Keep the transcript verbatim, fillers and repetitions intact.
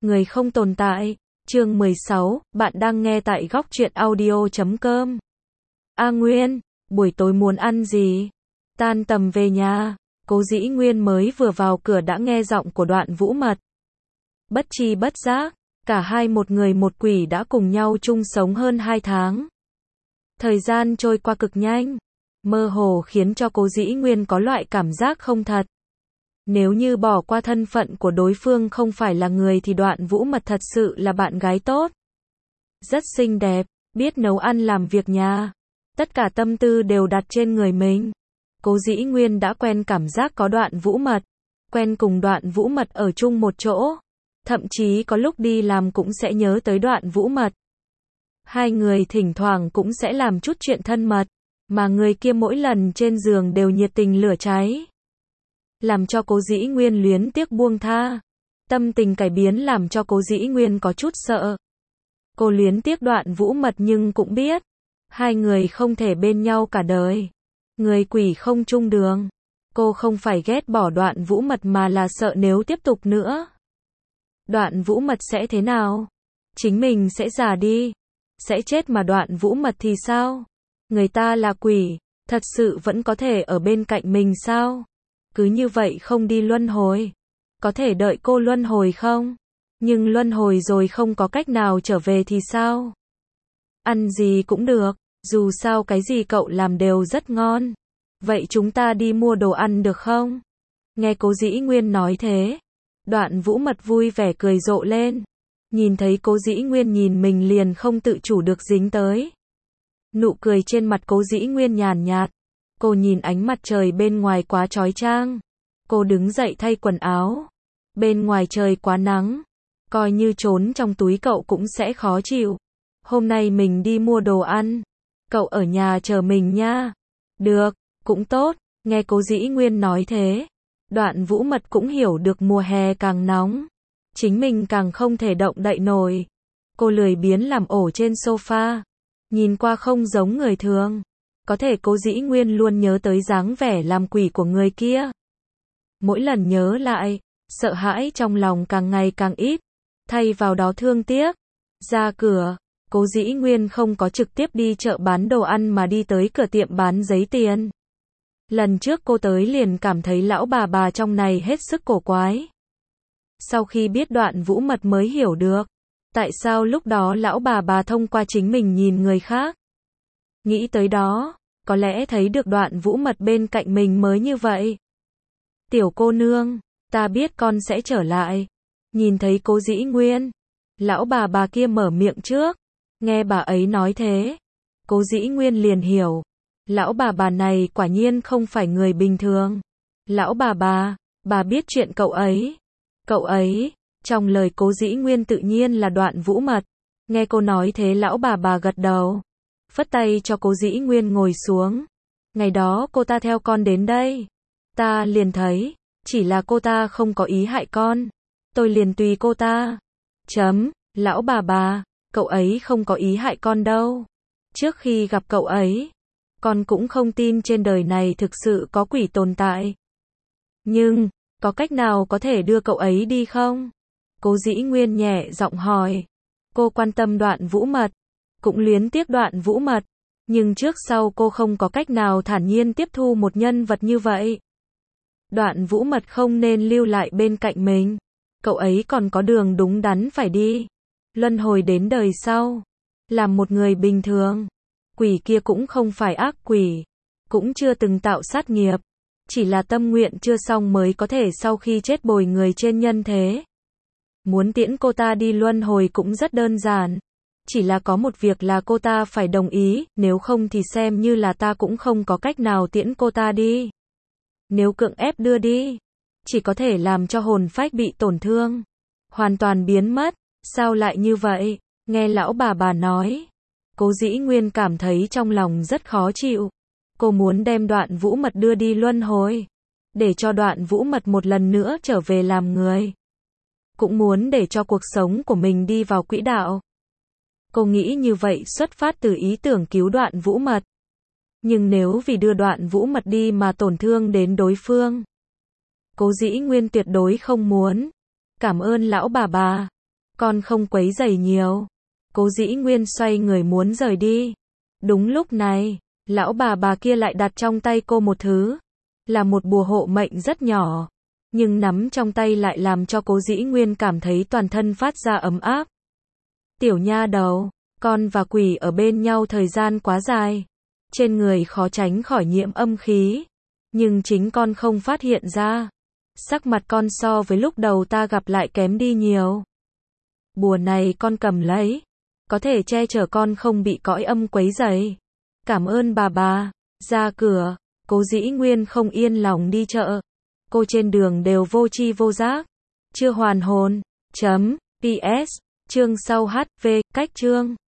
Người không tồn tại. Chương mười sáu, bạn đang nghe tại góc truyện audio chấm com. A Nguyên, buổi tối muốn ăn gì? Tan tầm về nhà, Cố Dĩ Nguyên mới vừa vào cửa đã nghe giọng của Đoạn Vũ Mật. Bất tri bất giác, cả hai một người một quỷ đã cùng nhau chung sống hơn hai tháng. Thời gian trôi qua cực nhanh, mơ hồ khiến cho Cố Dĩ Nguyên có loại cảm giác không thật. Nếu như bỏ qua thân phận của đối phương không phải là người thì Đoạn Vũ Mật thật sự là bạn gái tốt. Rất xinh đẹp, biết nấu ăn làm việc nhà. Tất cả tâm tư đều đặt trên người mình. Cố Dĩ Nguyên đã quen cảm giác có Đoạn Vũ Mật. Quen cùng Đoạn Vũ Mật ở chung một chỗ. Thậm chí có lúc đi làm cũng sẽ nhớ tới Đoạn Vũ Mật. Hai người thỉnh thoảng cũng sẽ làm chút chuyện thân mật. Mà người kia mỗi lần trên giường đều nhiệt tình lửa cháy. Làm cho Cố Dĩ Nguyên luyến tiếc buông tha. Tâm tình cải biến làm cho Cố Dĩ Nguyên có chút sợ. Cô luyến tiếc Đoạn Vũ Mật nhưng cũng biết. Hai người không thể bên nhau cả đời. Người quỷ không chung đường. Cô không phải ghét bỏ Đoạn Vũ Mật mà là sợ nếu tiếp tục nữa. Đoạn Vũ Mật sẽ thế nào? Chính mình sẽ già đi. Sẽ chết mà Đoạn Vũ Mật thì sao? Người ta là quỷ. Thật sự vẫn có thể ở bên cạnh mình sao? Cứ như vậy không đi luân hồi. Có thể đợi cô luân hồi không? Nhưng luân hồi rồi không có cách nào trở về thì sao? Ăn gì cũng được, dù sao cái gì cậu làm đều rất ngon. Vậy chúng ta đi mua đồ ăn được không? Nghe Cố Dĩ Nguyên nói thế, Đoạn Vũ Mật vui vẻ cười rộ lên. Nhìn thấy Cố Dĩ Nguyên nhìn mình liền không tự chủ được dính tới. Nụ cười trên mặt Cố Dĩ Nguyên nhàn nhạt. Cô nhìn ánh mặt trời bên ngoài quá chói chang. Cô đứng dậy thay quần áo. Bên ngoài trời quá nắng. Coi như trốn trong túi cậu cũng sẽ khó chịu. Hôm nay mình đi mua đồ ăn. Cậu ở nhà chờ mình nha. Được, cũng tốt. Nghe Cố Dĩ Nguyên nói thế. Đoạn Vũ Mật cũng hiểu được mùa hè càng nóng. Chính mình càng không thể động đậy nổi. Cô lười biếng làm ổ trên sofa. Nhìn qua không giống người thường. Có thể Cố Dĩ Nguyên luôn nhớ tới dáng vẻ làm quỷ của người kia. Mỗi lần nhớ lại, sợ hãi trong lòng càng ngày càng ít. Thay vào đó thương tiếc. Ra cửa, Cố Dĩ Nguyên không có trực tiếp đi chợ bán đồ ăn mà đi tới cửa tiệm bán giấy tiền. Lần trước cô tới liền cảm thấy lão bà bà trong này hết sức cổ quái. Sau khi biết Đoạn Vũ Mật mới hiểu được. Tại sao lúc đó lão bà bà thông qua chính mình nhìn người khác. Nghĩ tới đó, có lẽ thấy được Đoạn Vũ Mật bên cạnh mình mới như vậy. Tiểu cô nương, ta biết con sẽ trở lại. Nhìn thấy Cố Dĩ Nguyên, lão bà bà kia mở miệng trước. Nghe bà ấy nói thế, Cố Dĩ Nguyên liền hiểu. Lão bà bà này quả nhiên không phải người bình thường. Lão bà bà, bà biết chuyện cậu ấy. Cậu ấy, trong lời Cố Dĩ Nguyên tự nhiên là Đoạn Vũ Mật. Nghe cô nói thế lão bà bà gật đầu. Phất tay cho Cố Dĩ Nguyên ngồi xuống. Ngày đó cô ta theo con đến đây. Ta liền thấy, chỉ là cô ta không có ý hại con. Tôi liền tùy cô ta. Chấm, lão bà bà, cậu ấy không có ý hại con đâu. Trước khi gặp cậu ấy, con cũng không tin trên đời này thực sự có quỷ tồn tại. Nhưng, có cách nào có thể đưa cậu ấy đi không? Cố Dĩ Nguyên nhẹ giọng hỏi. Cô quan tâm Đoạn Vũ Mật. Cũng luyến tiếc Đoạn Vũ Mật. Nhưng trước sau cô không có cách nào thản nhiên tiếp thu một nhân vật như vậy. Đoạn Vũ Mật không nên lưu lại bên cạnh mình. Cậu ấy còn có đường đúng đắn phải đi. Luân hồi đến đời sau. Làm một người bình thường. Quỷ kia cũng không phải ác quỷ. Cũng chưa từng tạo sát nghiệp. Chỉ là tâm nguyện chưa xong mới có thể sau khi chết bồi người trên nhân thế. Muốn tiễn cô ta đi luân hồi cũng rất đơn giản. Chỉ là có một việc là cô ta phải đồng ý, nếu không thì xem như là ta cũng không có cách nào tiễn cô ta đi. Nếu cưỡng ép đưa đi, chỉ có thể làm cho hồn phách bị tổn thương. Hoàn toàn biến mất, sao lại như vậy? Nghe lão bà bà nói. Cố Dĩ Nguyên cảm thấy trong lòng rất khó chịu. Cô muốn đem Đoạn Vũ Mật đưa đi luân hồi. Để cho Đoạn Vũ Mật một lần nữa trở về làm người. Cũng muốn để cho cuộc sống của mình đi vào quỹ đạo. Cô nghĩ như vậy xuất phát từ ý tưởng cứu Đoạn Vũ Mật. Nhưng nếu vì đưa Đoạn Vũ Mật đi mà tổn thương đến đối phương, Cố Dĩ Nguyên tuyệt đối không muốn. Cảm ơn lão bà bà. con không quấy rầy nhiều. Cố Dĩ Nguyên xoay người muốn rời đi. Đúng lúc này, lão bà bà kia lại đặt trong tay cô một thứ, là một bùa hộ mệnh rất nhỏ, nhưng nắm trong tay lại làm cho Cố Dĩ Nguyên cảm thấy toàn thân phát ra ấm áp. Tiểu nha đầu, con và quỷ ở bên nhau thời gian quá dài, trên người khó tránh khỏi nhiễm âm khí, nhưng chính con không phát hiện ra. Sắc mặt con so với lúc đầu ta gặp lại kém đi nhiều. Bùa này con cầm lấy, có thể che chở con không bị cõi âm quấy rầy. Cảm ơn bà bà. Ra cửa, Cố Dĩ Nguyên không yên lòng đi chợ. Cô trên đường đều vô tri vô giác, chưa hoàn hồn. Chấm, pê ét, chương sau hát vê, cách chương.